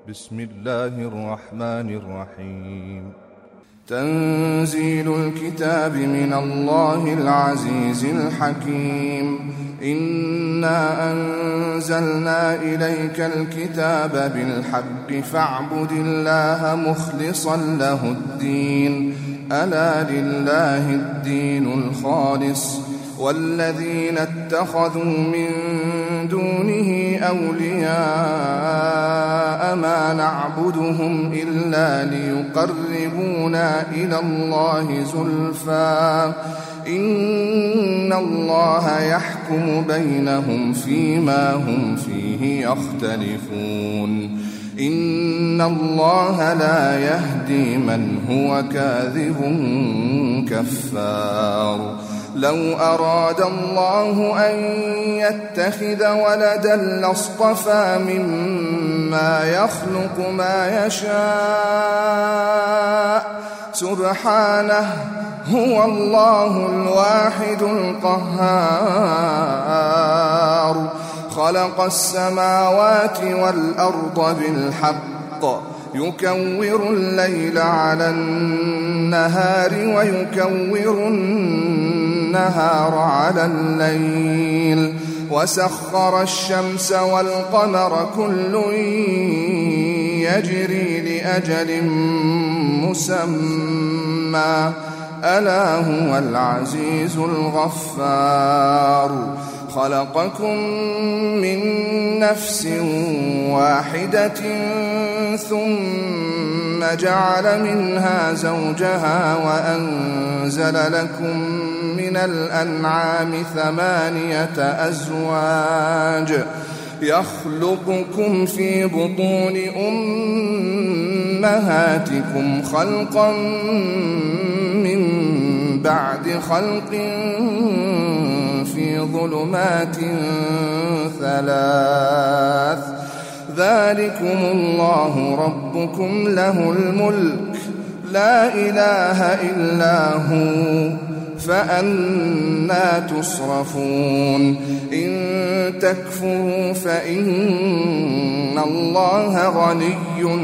بسم الله الرحمن الرحيم. تنزيل الكتاب من الله العزيز الحكيم. إنا أنزلنا إليك الكتاب بالحق فاعبد الله مخلصا له الدين، ألا لله الدين الخالص، والذين اتخذوا من دونه أولياء ما نعبدهم إلا ليقربونا إلى الله زلفى إن الله يحكم بينهم فيما هم فيه يختلفون. إن الله لا يهدي من هو كاذب كفار. لو أراد الله أن يتخذ ولدا لاصطفى مما يخلق ما يشاء سبحانه، هو الله الواحد القهار. خلق السماوات والأرض بالحق، يكور الليل على النهار ويكور النهار على الليل، وسخر الشمس والقمر كل يجري لأجل مسمى، ألا هو العزيز الغفار. خلقكم من نفس واحدة ثم جعل منها زوجها وأنزل لكم من الأنعام 8 أزواج يخلقكم في بطون أمهاتكم خلقا من بعد خلق في ظلمات 3. ذلكم الله ربكم له الملك لا إله إلا هو، فأنى تصرفون. إن تكفروا فإن الله غني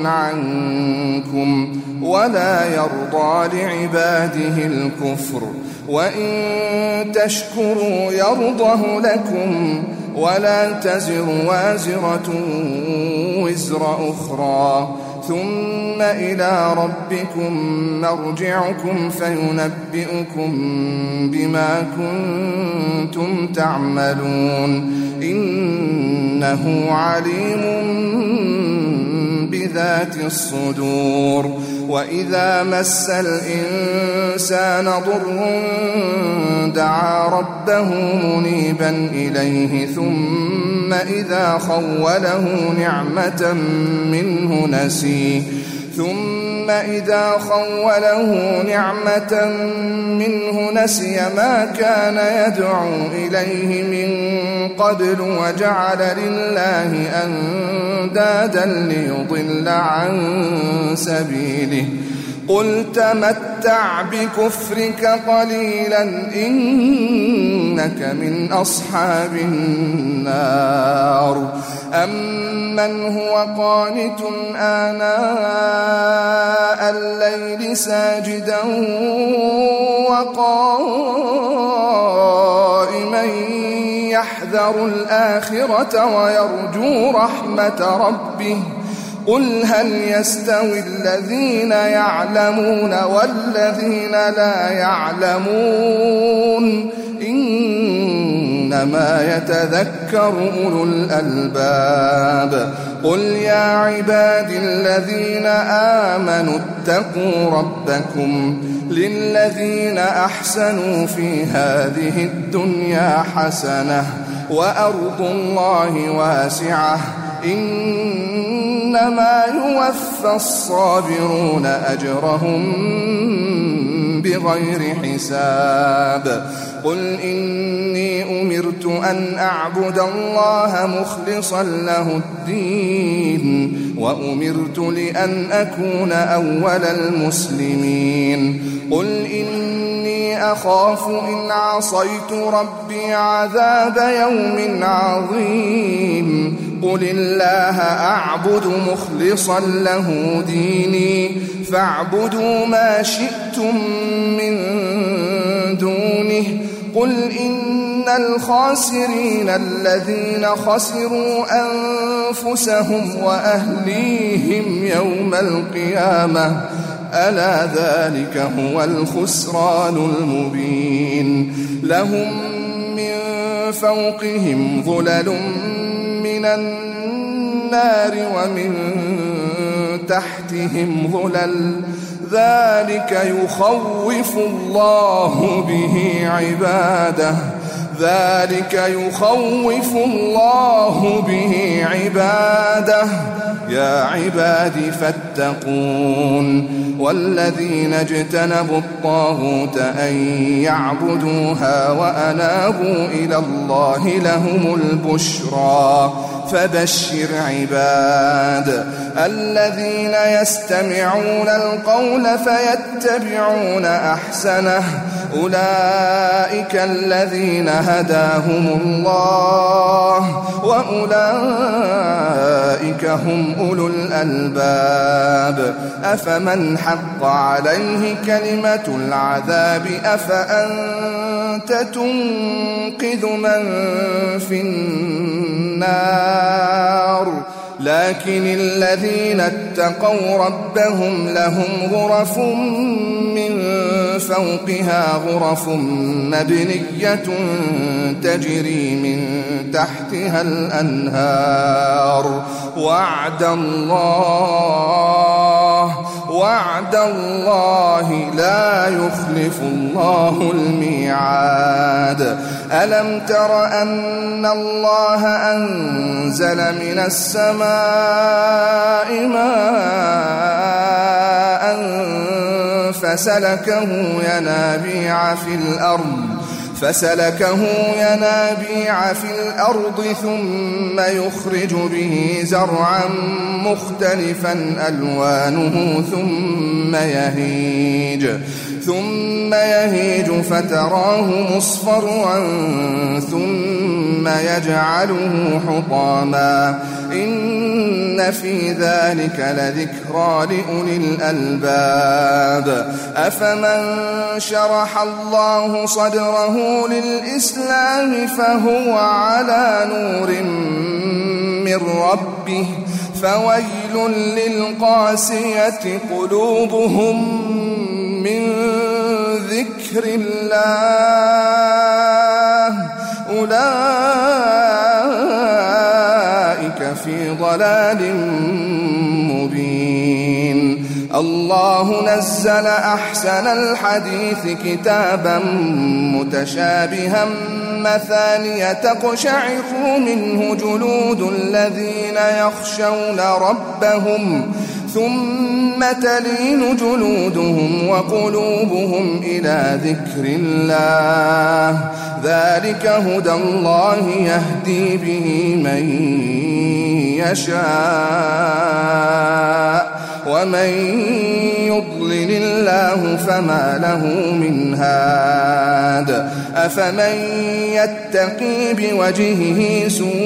عنكم ولا يرضى لعباده الكفر، وإن تشكروا يرضه لكم ولا تزر وازرة وزر أخرى، ثم إلى ربكم مرجعكم فينبئكم بما كنتم تعملون، إنه عليم بذات الصدور. وإذا مس الإنسان ضر دعا ربه منيبا إليه ثم إذا خوله نعمة منه نسي ما كان يدعو إليه من قبل وجعل لله أندادا ليضل عن سبيله. قل تمتع بكفرك قليلا إنك من أصحاب النار. أمن هو قانت آناء الليل ساجدا وقائما يحذر الآخرة ويرجو رحمة ربه، قل هل يستوي الذين يعلمون والذين لا يعلمون، إنما يتذكر أولو الألباب. قل يا عبادي الذين آمنوا اتقوا ربكم للذين أحسنوا في هذه الدنيا حسنة وأرض الله واسعة، إنما يوفى الصابرون أجرهم بغير حساب. قل إني أمرت أن أعبد الله مخلصا له الدين وأمرت لأن أكون أول المسلمين. قل إني أخاف إن عصيت ربي عذاب يوم عظيم. قل الله أعبد مخلصا له ديني فاعبدوا ما شئتم من دونه قل إن الخاسرين الذين خسروا أنفسهم وأهليهم يوم القيامة ألا ذلك هو الخسران المبين لهم من فوقهم ظلل من النار ومن تحتهم ظلل ذلك يخوف الله به عباده يا عبادي فاتقون والذين اجتنبوا الطاغوت أن يعبدوها وأنابوا إلى الله لهم البشرى فبشر عباد الذين يستمعون القول فيتبعون أحسنه أولئك الذين هداهم الله وأولئك هم أولو الألباب أفمن حق عليه كلمة العذاب أفأنت تنقذ من في النار لكن الذين اتقوا ربهم لهم غرف من فوقها غرف مبنية تجري من تحتها الأنهار وعد الله لا يخلف الله الميعاد ألم تر أن الله أنزل من السماء ماء فسلكه ينابيع في الأرض ثم يخرج به زرعا مختلفا ألوانه ثم يهيج فتراه مصفرا ثم يجعله حطاما إن في ذلك لذكرى لأولي الألباب أفمن شرح الله صدره للإسلام فهو على نور من ربه فويل للقاسية قلوبهم من ذكر الله أولئك في ضلال مبين الله نزل أحسن الحديث كتابا متشابها مثانية تقشعر منه جلود الذين يخشون ربهم ثم تلين جلودهم وقلوبهم إلى ذكر الله ذلك هدى الله يهدي به من يشاء ومن يضلل الله فما له من هاد أفمن يتقي بوجهه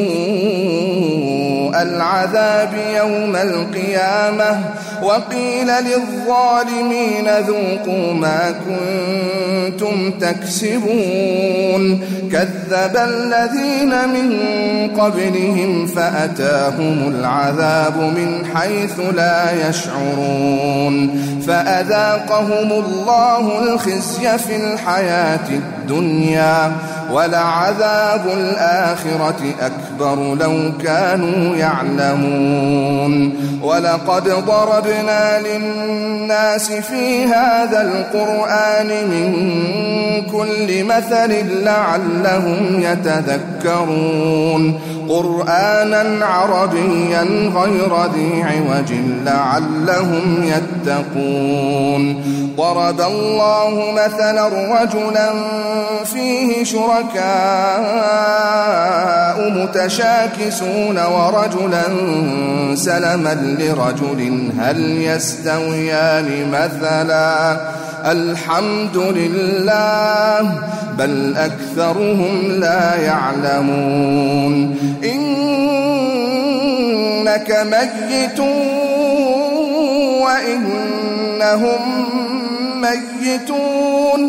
سوء العذاب يوم القيامة وقيل للظالمين ذوقوا ما كنتم تكسبون كذب الذين من قبلهم فأتاهم العذاب من حيث لا يشعرون فأذاقهم الله الخزي في الحياة الدنيا ولعذاب الآخرة أكبر لو كانوا يعلمون ولقد ضربنا للناس في هذا القرآن من كل مثل لعلهم يتذكرون قرآنا عربيا غير ذي عوج لعلهم يتقون ضرب الله مثلا رجلا فيه شركاء متشاكسون ورجلا سلما لرجل هل يستويان مثلا الحمد لله بل أكثرهم لا يعلمون إن إنك ميت وإنهم ميتون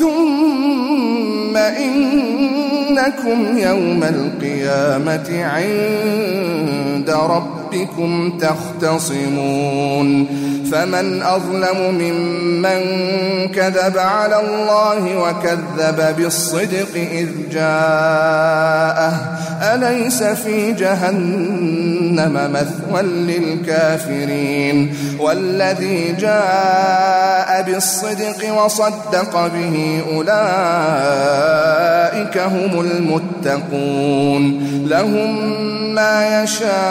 ثم إنكم يوم القيامة عند ربكم تختصمون فمن أظلم ممن كذب على الله وكذب بالصدق إذ جاءه أليس في جهنم مثوى للكافرين والذي جاء بالصدق وصدق به أولئك هم المتقون لهم ما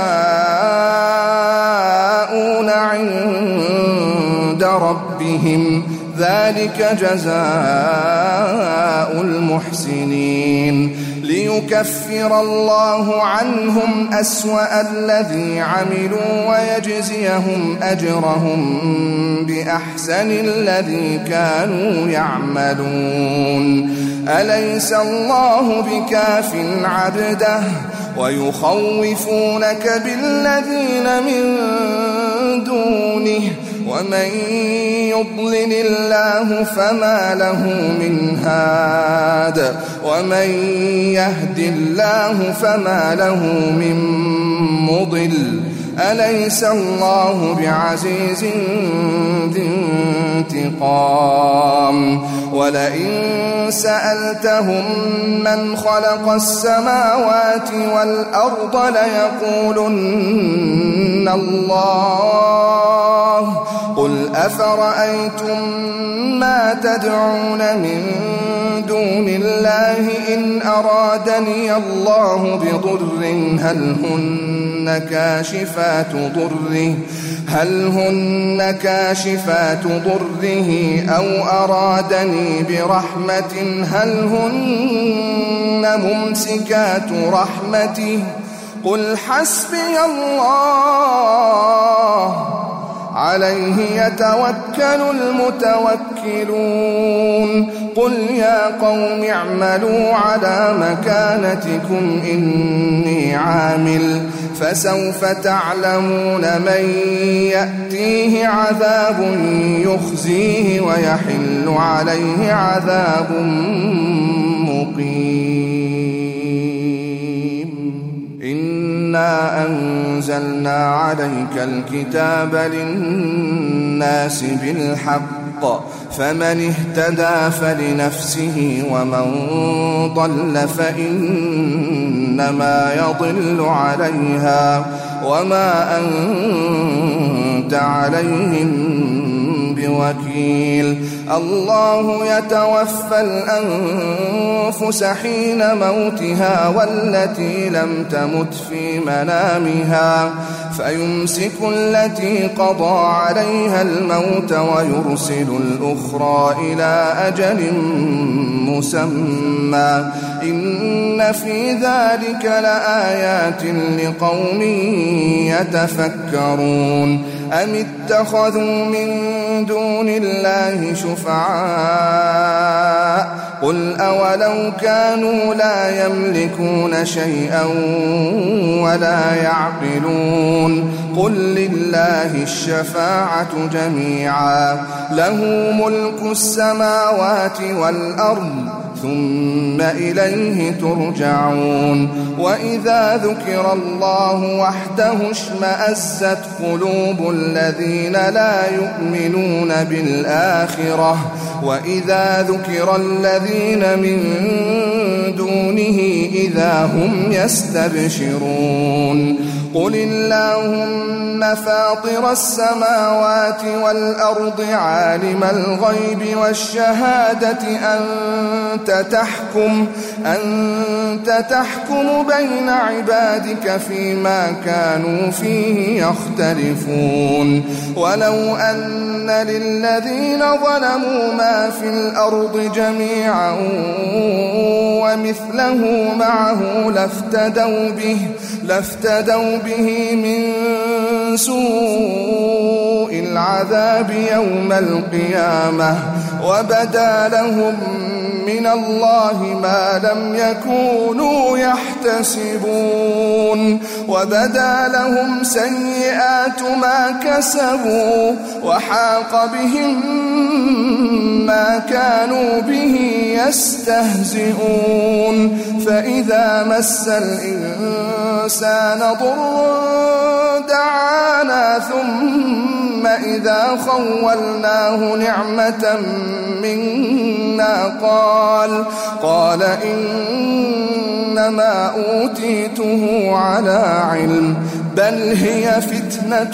يشاءون عند ربهم ذلك جزاء المحسنين ليكفر الله عنهم أسوأ الذي عملوا ويجزيهم أجرهم بأحسن الذي كانوا يعملون أليس الله بكاف عبده ويخوفونك بالذين من دونه ومن يضلل الله فما له من هاد ومن يهد الله فما له من مضل أليس الله بعزيز ذي انتقام ولئن سألتهم من خلق السماوات والأرض ليقولن الله قل أفرأيتم ما تدعون من دون الله إن أرادني الله بضر هل هن كاشفات ضره أو أرادني برحمة هل هن ممسكات رحمته قل حسبي الله عليه يتوكل المتوكلون قل يا قوم اعملوا على مكانتكم إني عامل فسوف تعلمون من يأتيه عذاب يخزيه ويحل عليه عذاب مقيم إنا أنزلنا عليك الكتاب للناس بالحق فمن اهتدى فلنفسه ومن ضل فإنما يضل عليها وما أنت عليهم بوكيل الله يتوفى الأنفس حين موتها والتي لم تمت في منامها فيمسك التي قضى عليها الموت ويرسل الأخرى إلى أجل مسمى إن في ذلك لآيات لقوم يتفكرون أم اتخذوا من دون الله شفعاء قل أولو كانوا لا يملكون شيئا ولا يعقلون قل لله الشفاعة جميعا له ملك السماوات والأرض ثم إليه ترجعون وإذا ذكر الله وحده اشمأزت قلوب الذين لا يؤمنون بالآخرة وإذا ذكر الذين من دونه إذا هم يستبشرون قل اللهم فاطر السماوات والأرض عالم الغيب والشهادة أنت تحكم بين عبادك فيما كانوا فيه يختلفون ولو أن للذين ظلموا ما في الأرض جميعا ومثله معه لافتدوا به من سوء العذاب يوم القيامة وبدا لهم من الله ما لم يكونوا يحتسبون وبدا لهم سيئات ما كسبوا وحاق بهم ما كانوا به يستهزئون فإذا مس الإنسان ضر دعانا ثم إذا خولناه نعمة منا قال إنما أوتيته على علم بل هي فتنة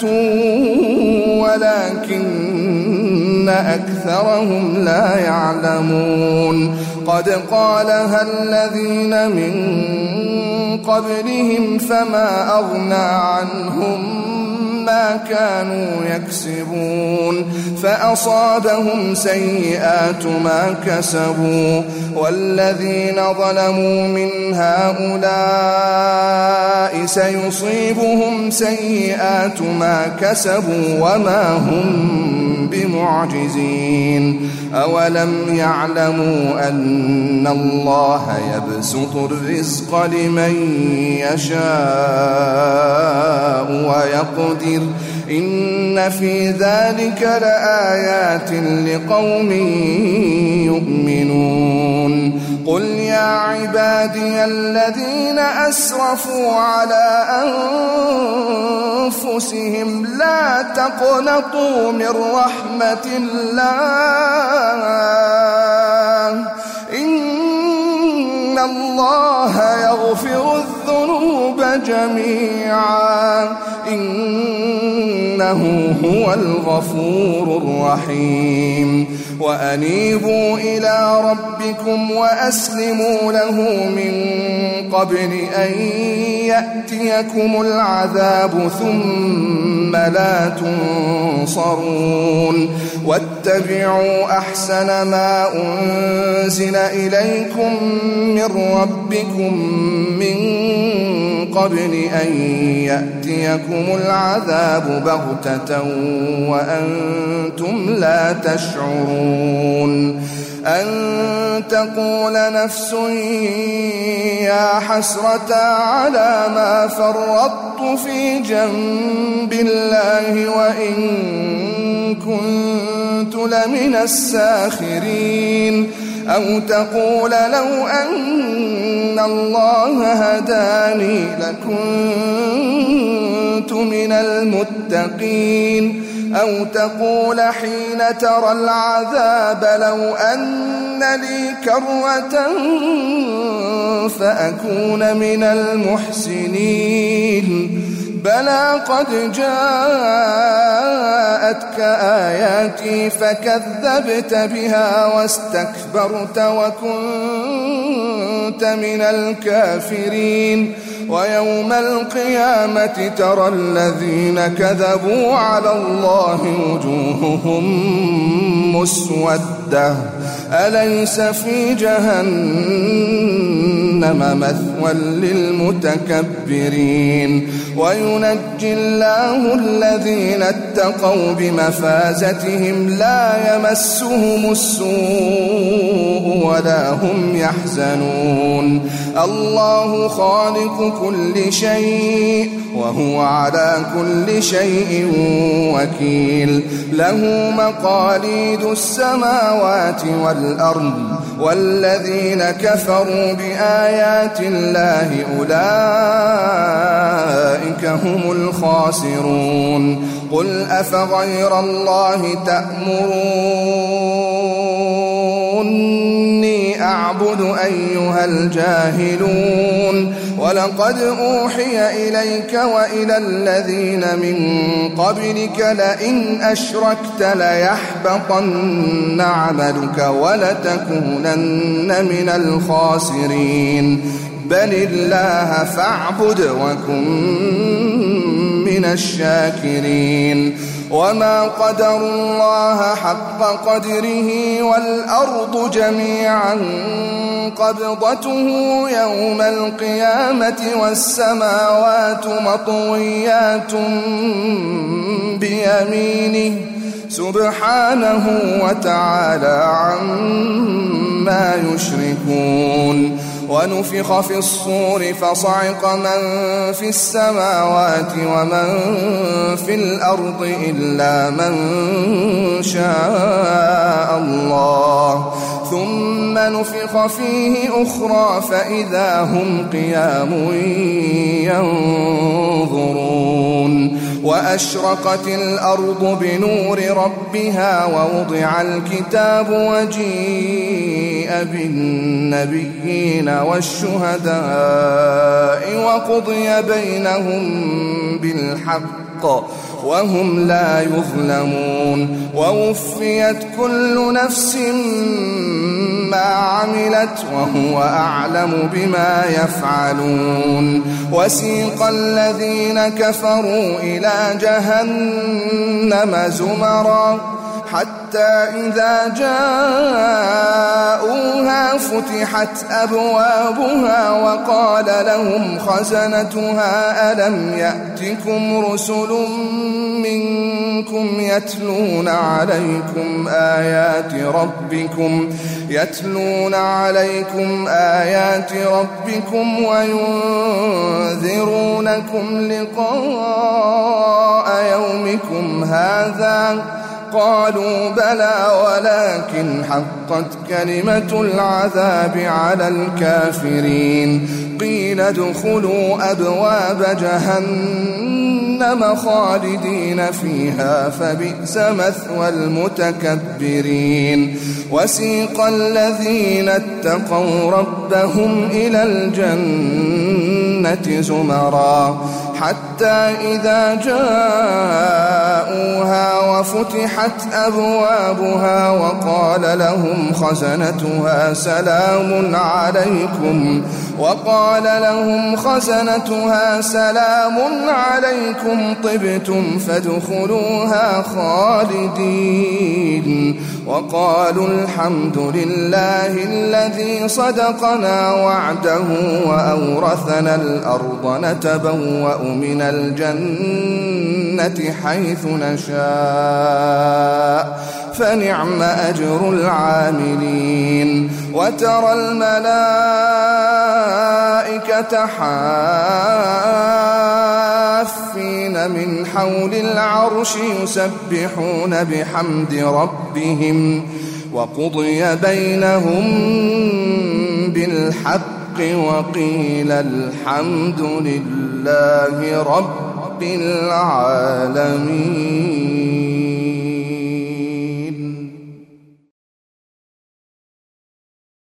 ولكن أكثرهم لا يعلمون قد قالها الذين من قبلهم فما أغنى عنهم ما كانوا يكسبون فأصابهم سيئات ما كسبوا والذين ظلموا من هؤلاء سيصيبهم سيئات ما كسبوا وما هم بمعجزين أولم يعلموا أن الله يبسط الرزق لمن يشاء ويقدر إن في ذلك لآيات لقوم يؤمنون قل يا عبادي الذين أسرفوا على أنفسهم لا تقنطوا من رحمة الله إن الله يغفر الذنوب جميعا إنه هو الغفور الرحيم وأنيبوا إلى ربكم وأسلموا له من قبل أن يأتيكم العذاب ثم لا تنصرون واتبعوا أحسن ما أنزل إليكم من ربكم من قبل أن يأتيكم العذاب بغتة وأنتم لا تشعرون أن تقول نفس يا حسرة على ما فرطت في جنب الله وإن كنت لمن الساخرين أو تقول لو أن الله هداني لكنت من المتقين أو تقول حين ترى العذاب لو أن لي كرة فأكون من المحسنين بلى قد جاءتك آياتي فكذبت بها واستكبرت وكنت من الكافرين ويوم القيامة ترى الذين كذبوا على الله وجوههم مسودة أليس في جهنم مثوى للمتكبرين وينجي الله الذين اتقوا بمفازتهم لا يمسهم السوء ولا هم يحزنون الله خالق كل شيء وهو على كل شيء وكيل له مقاليد السماوات والأرض والذين كفروا بآيات الله أولئك هم الخاسرون قل أفغير الله تأمروني أعبد أيها الجاهلون ولقد أوحي إليك وإلى الذين من قبلك لئن أشركت ليحبطن عملك ولتكونن من الخاسرين بل الله فاعبد وكن من الشاكرين وما قدر الله حق قدره والأرض جميعا قبضته يوم القيامة والسماوات مطويات بيمينه سبحانه وتعالى عما ما يشركون ونفخ في الصور فصعق من في السماوات ومن في الأرض إلا من شاء الله ثم نفخ فيه أخرى فإذا هم قيام ينظرون وأشرقت الأرض بنور ربها ووضع الكتاب وجيء بالنبيين والشهداء وقضي بينهم بالحق وهم لا يظلمون ووفيت كل نفس ما عملت وهو أعلم بما يفعلون وسيق الذين كفروا إلى جهنم زمرا حتى إذا جاءوها فتحت أبوابها وقال لهم خزنتها ألم يأتكم رسل منكم يتلون عليكم آيات ربكم وينذرونكم لقاء يومكم هذا قالوا بلى ولكن حقت كلمة العذاب على الكافرين قيل ادخلوا أبواب جهنم خالدين فيها فبئس مثوى المتكبرين وسيق الذين اتقوا ربهم إلى الجنة زمرا حتى إذا جاءوها وفتحت أبوابها وقال لهم خزنتها سلام عليكم طبتم فادخلوها خالدين وقالوا الحمد لله الذي صدقنا وعده وأورثنا الأرض نتبوأ من الجنة حيث نشاء فنعم أجر العاملين وترى الملائكة حافين من حول العرش يسبحون بحمد ربهم وقضي بينهم بالحق وقيل الحمد لله رب العالمين.